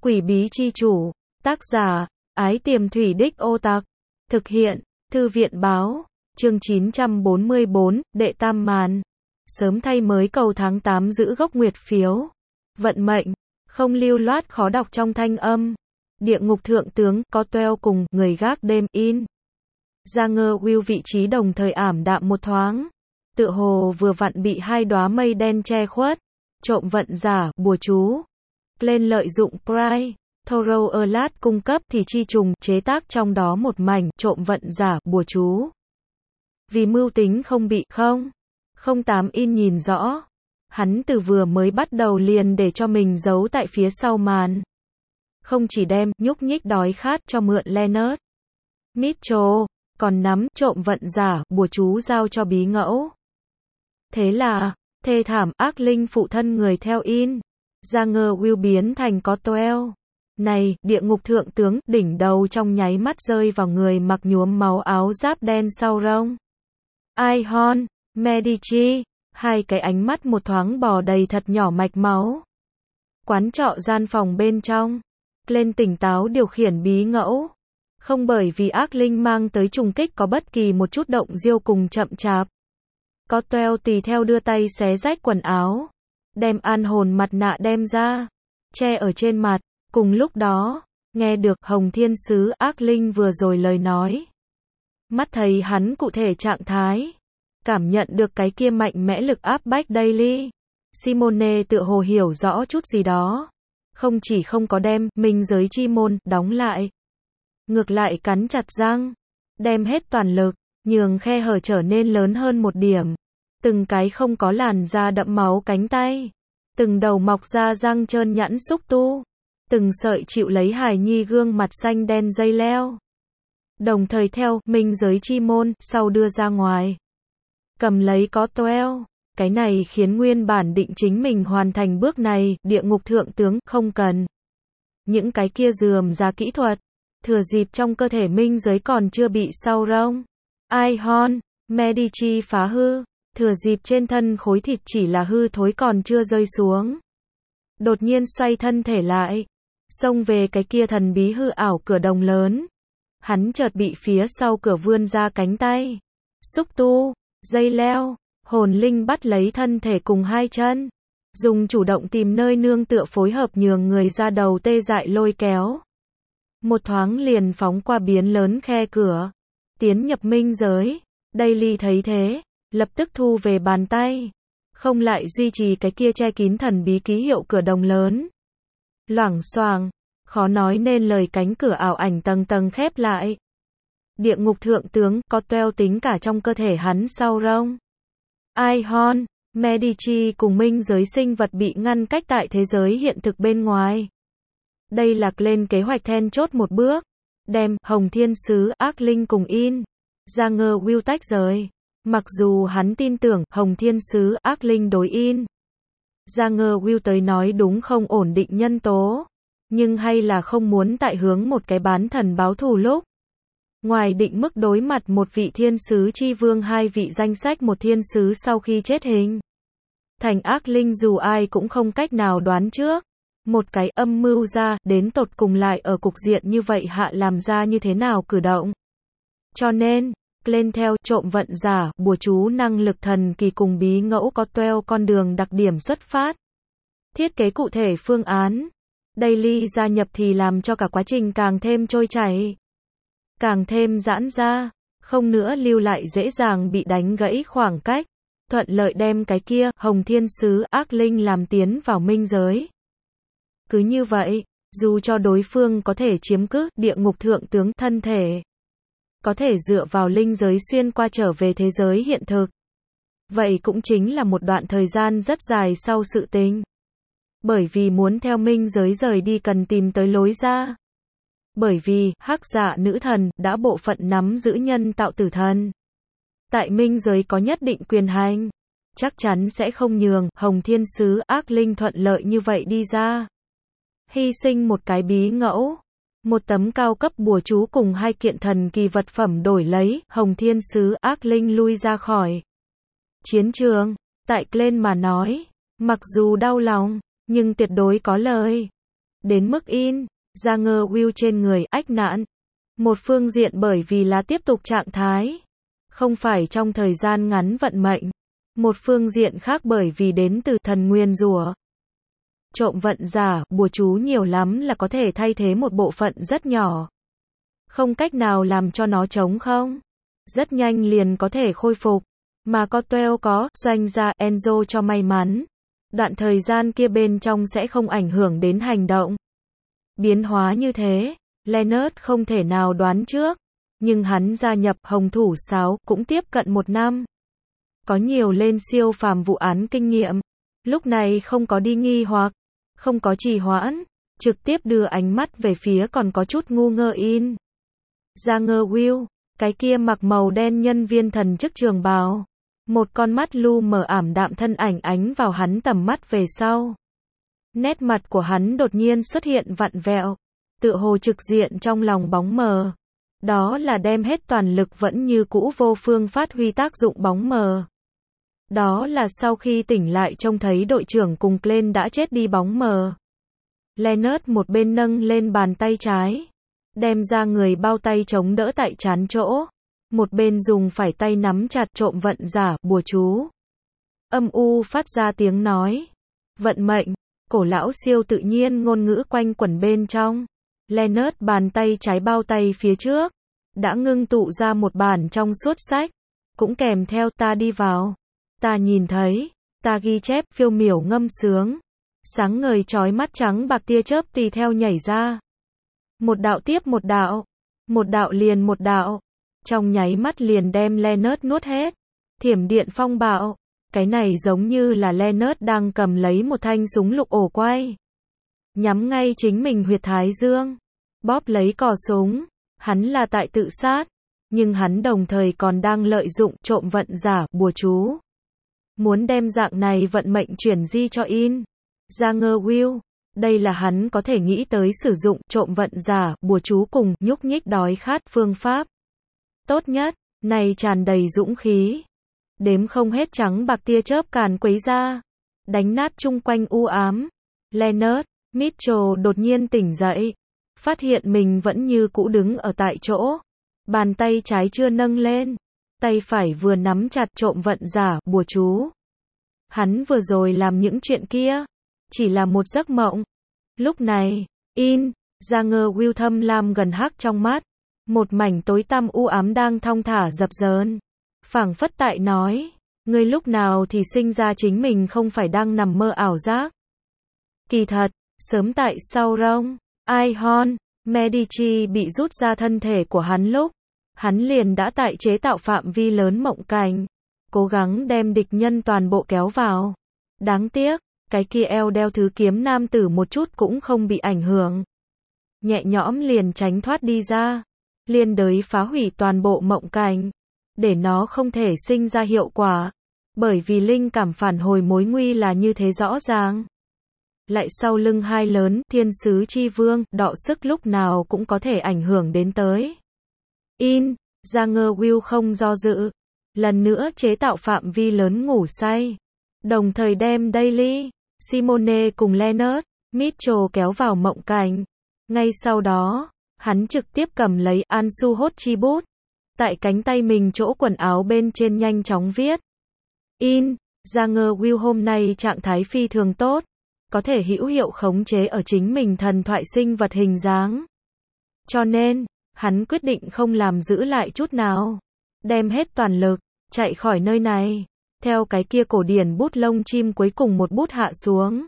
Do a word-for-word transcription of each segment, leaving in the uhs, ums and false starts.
Quỷ bí chi chủ. Tác giả, Ái Tiềm Thủy Đích Ô Tặc. Thực hiện, Thư viện báo. Chương chín trăm bốn mươi bốn, Đệ Tam Màn. Sớm thay mới cầu tháng tám giữ gốc nguyệt phiếu. Vận mệnh, không lưu loát khó đọc trong thanh âm. Địa ngục thượng tướng, có toeo cùng, người gác đêm, in. Ra ngơ Will vị trí đồng thời ảm đạm một thoáng. Tựa hồ vừa vặn bị hai đóa mây đen che khuất. Trộm vận giả, bùa chú. Lên lợi dụng Pride. Thorough Erlat cung cấp thì chi trùng chế tác trong đó một mảnh trộm vận giả bùa chú. Vì mưu tính không bị không không tám in nhìn rõ. Hắn từ vừa mới bắt đầu liền để cho mình giấu tại phía sau màn. Không chỉ đem nhúc nhích đói khát cho mượn Leonard Mitchell, còn nắm trộm vận giả bùa chú giao cho bí ngẫu. Thế là thê thảm ác linh phụ thân người theo in. Ra ngơ Will biến thành có toeo. Này, địa ngục thượng tướng, đỉnh đầu trong nháy mắt rơi vào người mặc nhuốm máu áo giáp đen sau rông. Ihon, Medici, hai cái ánh mắt một thoáng bò đầy thật nhỏ mạch máu. Quán trọ gian phòng bên trong. Lên tỉnh táo điều khiển bí ngẫu. Không bởi vì ác linh mang tới trùng kích có bất kỳ một chút động diêu cùng chậm chạp. Có toeo tùy theo đưa tay xé rách quần áo. Đem an hồn mặt nạ đem ra. Che ở trên mặt. Cùng lúc đó, nghe được Hồng Thiên Sứ ác linh vừa rồi lời nói. Mắt thấy hắn cụ thể trạng thái. Cảm nhận được cái kia mạnh mẽ lực áp bách Daily. Simone tựa hồ hiểu rõ chút gì đó. Không chỉ không có đem minh giới chi môn đóng lại. Ngược lại cắn chặt răng. Đem hết toàn lực, nhường khe hở trở nên lớn hơn một điểm. Từng cái không có làn da đậm máu cánh tay. Từng đầu mọc ra răng trơn nhẵn xúc tu. Từng sợi chịu lấy hài nhi gương mặt xanh đen dây leo. Đồng thời theo minh giới chi môn sau đưa ra ngoài. Cầm lấy có toeo. Cái này khiến nguyên bản định chính mình hoàn thành bước này, địa ngục thượng tướng không cần. Những cái kia dườm ra kỹ thuật. Thừa dịp trong cơ thể minh giới còn chưa bị sau rông. Ihon, Medici phá hư. Thừa dịp trên thân khối thịt chỉ là hư thối còn chưa rơi xuống. Đột nhiên xoay thân thể lại. Xông về cái kia thần bí hư ảo cửa đồng lớn. Hắn chợt bị phía sau cửa vươn ra cánh tay. Xúc tu, dây leo, hồn linh bắt lấy thân thể cùng hai chân. Dùng chủ động tìm nơi nương tựa phối hợp nhường người ra đầu tê dại lôi kéo. Một thoáng liền phóng qua biến lớn khe cửa. Tiến nhập minh giới. Daily thấy thế. Lập tức thu về bàn tay. Không lại duy trì cái kia che kín thần bí ký hiệu cửa đồng lớn. Loảng xoảng, khó nói nên lời cánh cửa ảo ảnh tầng tầng khép lại. Địa ngục thượng tướng có toeo tính cả trong cơ thể hắn sau rông. Ihon, Medici cùng minh giới sinh vật bị ngăn cách tại thế giới hiện thực bên ngoài. Đây là lên kế hoạch then chốt một bước. Đem Hồng Thiên Sứ ác linh cùng in. Ra ngơ Will tách rời. Mặc dù hắn tin tưởng Hồng Thiên Sứ ác linh đối in. Ra ngơ Will tới nói đúng không ổn định nhân tố. Nhưng hay là không muốn tại hướng một cái bán thần báo thù lúc. Ngoài định mức đối mặt một vị thiên sứ chi vương hai vị danh sách một thiên sứ sau khi chết hình. Thành ác linh dù ai cũng không cách nào đoán trước. Một cái âm mưu ra đến tột cùng lại ở cục diện như vậy hạ làm ra như thế nào cử động. Cho nên, lên theo trộm vận giả, bùa chú năng lực thần kỳ cùng bí ngẫu có toeo con đường đặc điểm xuất phát. Thiết kế cụ thể phương án. Daily gia nhập thì làm cho cả quá trình càng thêm trôi chảy. Càng thêm giãn ra. Không nữa lưu lại dễ dàng bị đánh gãy khoảng cách. Thuận lợi đem cái kia, Hồng Thiên Sứ ác linh làm tiến vào minh giới. Cứ như vậy, dù cho đối phương có thể chiếm cứ địa ngục thượng tướng thân thể. Có thể dựa vào linh giới xuyên qua trở về thế giới hiện thực. Vậy cũng chính là một đoạn thời gian rất dài sau sự tình. Bởi vì muốn theo minh giới rời đi cần tìm tới lối ra. Bởi vì, hắc dạ nữ thần, đã bộ phận nắm giữ nhân tạo tử thần. Tại minh giới có nhất định quyền hành. Chắc chắn sẽ không nhường, Hồng Thiên Sứ ác linh thuận lợi như vậy đi ra. Hy sinh một cái bí ngẫu. Một tấm cao cấp bùa chú cùng hai kiện thần kỳ vật phẩm đổi lấy, Hồng Thiên Sứ ác linh lui ra khỏi chiến trường. Tại lên mà nói, mặc dù đau lòng, nhưng tuyệt đối có lời. đến mức in, ra ngơ Will trên người, ách nạn. Một phương diện bởi vì là tiếp tục trạng thái, không phải trong thời gian ngắn vận mệnh. Một phương diện khác bởi vì đến từ thần nguyền rủa. Trộm vận giả, bùa chú nhiều lắm là có thể thay thế một bộ phận rất nhỏ. Không cách nào làm cho nó trống không. Rất nhanh liền có thể khôi phục. Mà có Tuel có, doanh gia Enzo cho may mắn. Đoạn thời gian kia bên trong sẽ không ảnh hưởng đến hành động. Biến hóa như thế, Leonard không thể nào đoán trước. Nhưng hắn gia nhập Hồng Thủ Sáo cũng tiếp cận một năm. Có nhiều lên siêu phàm vụ án kinh nghiệm. Lúc này không có đi nghi hoặc, không có trì hoãn, trực tiếp đưa ánh mắt về phía còn có chút ngu ngơ in. Ra ngơ Will, cái kia mặc màu đen nhân viên thần chức trường bào. Một con mắt lu mờ ảm đạm thân ảnh ánh vào hắn tầm mắt về sau. Nét mặt của hắn đột nhiên xuất hiện vặn vẹo, tựa hồ trực diện trong lòng bóng mờ. Đó là đem hết toàn lực vẫn như cũ vô phương phát huy tác dụng bóng mờ. Đó là sau khi tỉnh lại trông thấy đội trưởng cùng Glenn đã chết đi bóng mờ. Leonard một bên nâng lên bàn tay trái, đem ra người bao tay chống đỡ tại trán chỗ. Một bên dùng phải tay nắm chặt trộm vận giả, bùa chú. Âm u phát ra tiếng nói. Vận mệnh, cổ lão siêu tự nhiên ngôn ngữ quanh quẩn bên trong. Leonard bàn tay trái bao tay phía trước, đã ngưng tụ ra một bản trong suốt sách. Cũng kèm theo ta đi vào. Ta nhìn thấy, ta ghi chép phiêu miểu ngâm sướng. Sáng ngời chói mắt trắng bạc tia chớp tùy theo nhảy ra. Một đạo tiếp một đạo. Một đạo liền một đạo. Trong nháy mắt liền đem Leonard nuốt hết. Thiểm điện phong bạo. Cái này giống như là Leonard đang cầm lấy một thanh súng lục ổ quay. Nhắm ngay chính mình huyệt thái dương. Bóp lấy cò súng. Hắn là tại tự sát. Nhưng hắn đồng thời còn đang lợi dụng trộm vận giả, bùa chú. Muốn đem dạng này vận mệnh chuyển di cho in. Ra ngơ Will. Đây là hắn có thể nghĩ tới sử dụng trộm vận giả, bùa chú cùng nhúc nhích đói khát phương pháp. Tốt nhất, này tràn đầy dũng khí. Đếm không hết trắng bạc tia chớp càn quấy ra. Đánh nát chung quanh u ám. Leonard, Mitchell đột nhiên tỉnh dậy. Phát hiện mình vẫn như cũ đứng ở tại chỗ. Bàn tay trái chưa nâng lên. Tay phải vừa nắm chặt trộm vận giả, bùa chú. Hắn vừa rồi làm những chuyện kia. Chỉ là một giấc mộng. Lúc này, in, ra ngơ Will thâm lam gần hắc trong mắt. Một mảnh tối tăm u ám đang thong thả dập dờn. Phảng phất tại nói, ngươi lúc nào thì sinh ra chính mình không phải đang nằm mơ ảo giác. Kỳ thật, sớm tại sau Rome, Aegon, Medici bị rút ra thân thể của hắn lúc, hắn liền đã tại chế tạo phạm vi lớn mộng cảnh, cố gắng đem địch nhân toàn bộ kéo vào. Đáng tiếc, cái kia eo đeo thứ kiếm nam tử một chút cũng không bị ảnh hưởng. Nhẹ nhõm liền tránh thoát đi ra. Liên đới phá hủy toàn bộ mộng cảnh, để nó không thể sinh ra hiệu quả, bởi vì linh cảm phản hồi mối nguy là như thế rõ ràng. Lại sau lưng hai lớn, thiên sứ chi vương, đọ sức lúc nào cũng có thể ảnh hưởng đến tới. In, ra ngơ Will không do dự, lần nữa chế tạo phạm vi lớn ngủ say, đồng thời đem Daily, Simone cùng Leonard, Mitchell kéo vào mộng cảnh. Ngay sau đó, hắn trực tiếp cầm lấy Ansu hốt chi bút. Tại cánh tay mình chỗ quần áo bên trên nhanh chóng viết. In, ra ngơ Will hôm nay trạng thái phi thường tốt. Có thể hữu hiệu khống chế ở chính mình thần thoại sinh vật hình dáng. Cho nên, hắn quyết định không làm giữ lại chút nào. Đem hết toàn lực, chạy khỏi nơi này. Theo cái kia cổ điển bút lông chim cuối cùng một bút hạ xuống.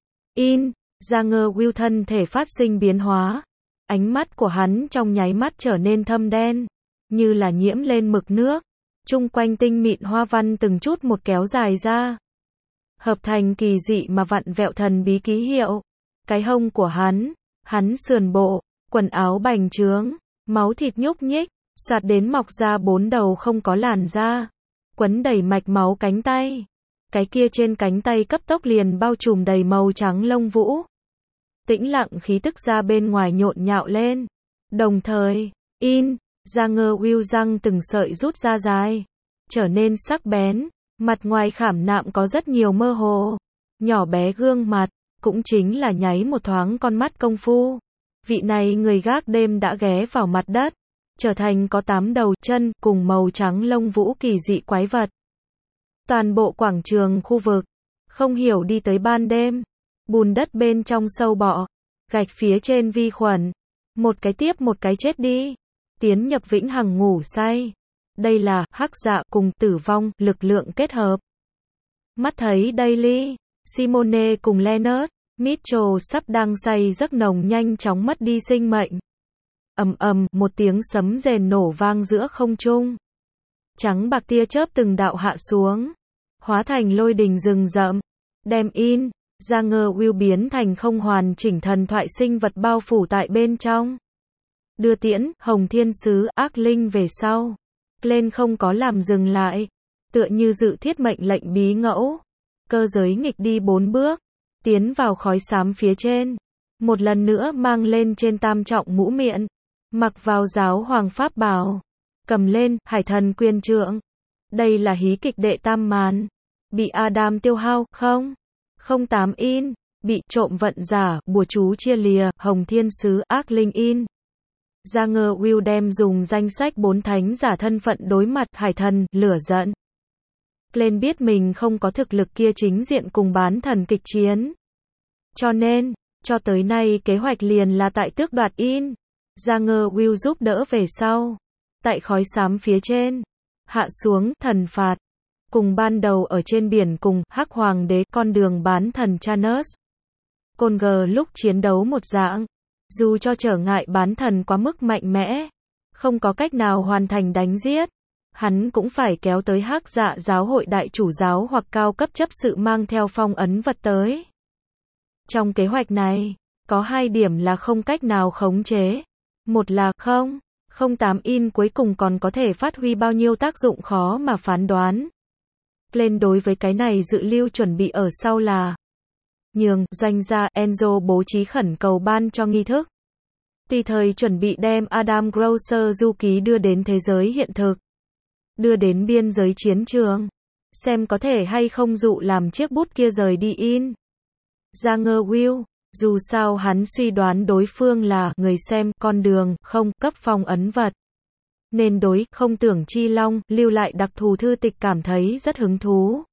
In, ra ngơ Will thân thể phát sinh biến hóa. Ánh mắt của hắn trong nháy mắt trở nên thâm đen, như là nhiễm lên mực nước. Chung quanh tinh mịn hoa văn từng chút một kéo dài ra. Hợp thành kỳ dị mà vặn vẹo thần bí ký hiệu. Cái hông của hắn, hắn sườn bộ, quần áo bành trướng, máu thịt nhúc nhích, soạt đến mọc ra bốn đầu không có làn da. Quấn đầy mạch máu cánh tay. Cái kia trên cánh tay cấp tốc liền bao trùm đầy màu trắng lông vũ. Tĩnh lặng khí tức ra bên ngoài nhộn nhạo lên. Đồng thời, in, ra ngơ Will răng từng sợi rút ra dài. Trở nên sắc bén. Mặt ngoài khảm nạm có rất nhiều mơ hồ. Nhỏ bé gương mặt. cũng chính là nháy một thoáng con mắt công phu. Vị này người gác đêm đã ghé vào mặt đất, trở thành có tám đầu chân, cùng màu trắng lông vũ kỳ dị quái vật. Toàn bộ quảng trường khu vực, không hiểu đi tới ban đêm, bùn đất bên trong sâu bọ, gạch phía trên vi khuẩn, một cái tiếp một cái chết đi, tiến nhập vĩnh hằng ngủ say. Đây là hắc dạ cùng tử vong, lực lượng kết hợp. Mắt thấy Daily, Simone cùng Leonard, Mitchell sắp đang say giấc nồng nhanh chóng mất đi sinh mệnh. Ầm ầm, một tiếng sấm rền nổ vang giữa không trung. Trắng bạc tia chớp từng đạo hạ xuống, hóa thành lôi đình rừng rậm, đem in, ra ngơ Will biến thành không hoàn chỉnh thần thoại sinh vật bao phủ tại bên trong. Đưa tiễn, Hồng Thiên Sứ, ác linh về sau. Lên không có làm dừng lại, tựa như dự thiết mệnh lệnh bí ngẫu. Cơ giới nghịch đi bốn bước, tiến vào khói xám phía trên. Một lần nữa mang lên trên tam trọng mũ miệng, mặc vào giáo hoàng pháp bào, cầm lên, hải thần quyền trượng. Đây là hí kịch đệ tam màn. Bị Adam tiêu hao, không? không tám in, bị trộm vận giả, bùa chú chia lìa, Hồng Thiên Sứ, ác linh in. Ra ngơ Will đem dùng danh sách bốn thánh giả thân phận đối mặt hải thần, lửa giận. Lên biết mình không có thực lực kia chính diện cùng bán thần kịch chiến. Cho nên, cho tới nay kế hoạch liền là tại tước đoạt in. Ra ngơ Will giúp đỡ về sau. Tại khói xám phía trên, hạ xuống, thần phạt. Cùng ban đầu ở trên biển cùng, hắc hoàng đế, con đường bán thần Chanus. Côn gờ lúc chiến đấu một dạng. Dù cho trở ngại bán thần quá mức mạnh mẽ, không có cách nào hoàn thành đánh giết, hắn cũng phải kéo tới hắc dạ giáo hội đại chủ giáo hoặc cao cấp chấp sự mang theo phong ấn vật tới. Trong kế hoạch này, có hai điểm là không cách nào khống chế. Một là không, không tám in cuối cùng còn có thể phát huy bao nhiêu tác dụng khó mà phán đoán. Lên đối với cái này dự lưu chuẩn bị ở sau là nhường, doanh gia, Enzo bố trí khẩn cầu ban cho nghi thức. Tùy thời chuẩn bị đem Adam Grosser du ký đưa đến thế giới hiện thực. Đưa đến biên giới chiến trường. Xem có thể hay không dụ làm chiếc bút kia rời đi in. Ra ngơ Will, dù sao hắn suy đoán đối phương là người xem, con đường, không, cấp phong ấn vật. Nên đối, không tưởng chi long, lưu lại đặc thù thư tịch cảm thấy rất hứng thú.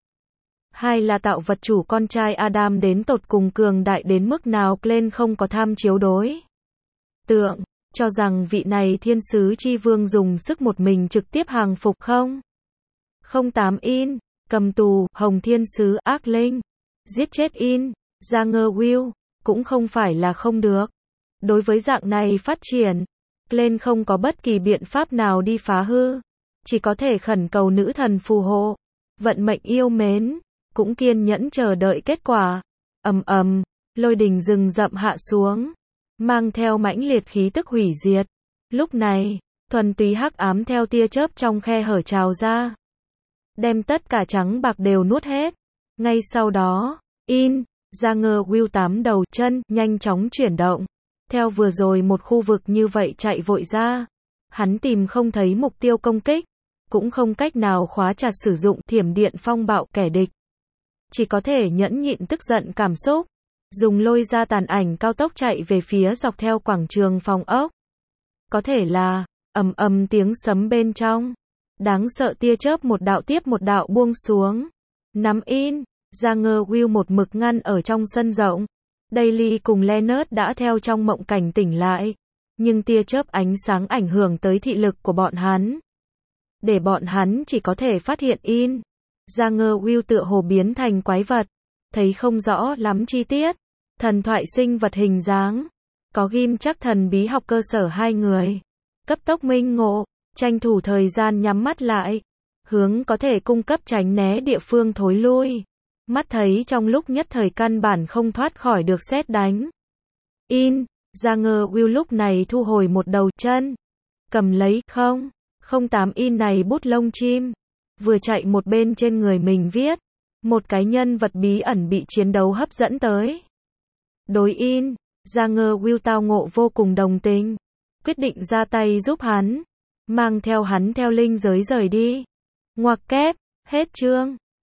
Hai là tạo vật chủ con trai Adam đến tột cùng cường đại đến mức nào Glenn không có tham chiếu đối tượng, cho rằng vị này thiên sứ chi vương dùng sức một mình trực tiếp hàng phục không. không tám in, cầm tù, Hồng Thiên Sứ, ác linh, giết chết in, ra ngơ Will, cũng không phải là không được. Đối với dạng này phát triển, Glenn không có bất kỳ biện pháp nào đi phá hư, chỉ có thể khẩn cầu nữ thần phù hộ, vận mệnh yêu mến. Cũng kiên nhẫn chờ đợi kết quả. Ầm ầm, lôi đình rừng rậm hạ xuống, mang theo mãnh liệt khí tức hủy diệt. Lúc này, thuần túy hắc ám theo tia chớp trong khe hở trào ra, đem tất cả trắng bạc đều nuốt hết. Ngay sau đó, in, ra ngơ Will tám đầu chân, nhanh chóng chuyển động. Theo vừa rồi một khu vực như vậy chạy vội ra, hắn tìm không thấy mục tiêu công kích, cũng không cách nào khóa chặt sử dụng thiểm điện phong bạo kẻ địch. Chỉ có thể nhẫn nhịn tức giận cảm xúc, dùng lôi ra tàn ảnh cao tốc chạy về phía dọc theo quảng trường phòng ốc. Có thể là, ầm ầm tiếng sấm bên trong, đáng sợ tia chớp một đạo tiếp một đạo buông xuống. Nắm in, ra ngơ Will một mực ngăn ở trong sân rộng. Daily cùng Leonard đã theo trong mộng cảnh tỉnh lại, nhưng tia chớp ánh sáng ảnh hưởng tới thị lực của bọn hắn. Để bọn hắn chỉ có thể phát hiện in. Ra ngơ Will tựa hồ biến thành quái vật, thấy không rõ lắm chi tiết, thần thoại sinh vật hình dáng, có ghim chắc thần bí học cơ sở hai người, cấp tốc minh ngộ, tranh thủ thời gian nhắm mắt lại, hướng có thể cung cấp tránh né địa phương thối lui, mắt thấy trong lúc nhất thời căn bản không thoát khỏi được sét đánh. In, ra ngơ Will lúc này thu hồi một đầu chân, cầm lấy không, không tám in này bút lông chim. Vừa chạy một bên trên người mình viết, một cái nhân vật bí ẩn bị chiến đấu hấp dẫn tới. Đối in, ra ngơ Will tao ngộ vô cùng đồng tình, quyết định ra tay giúp hắn, mang theo hắn theo linh giới rời đi. Ngoặc kép, hết chương.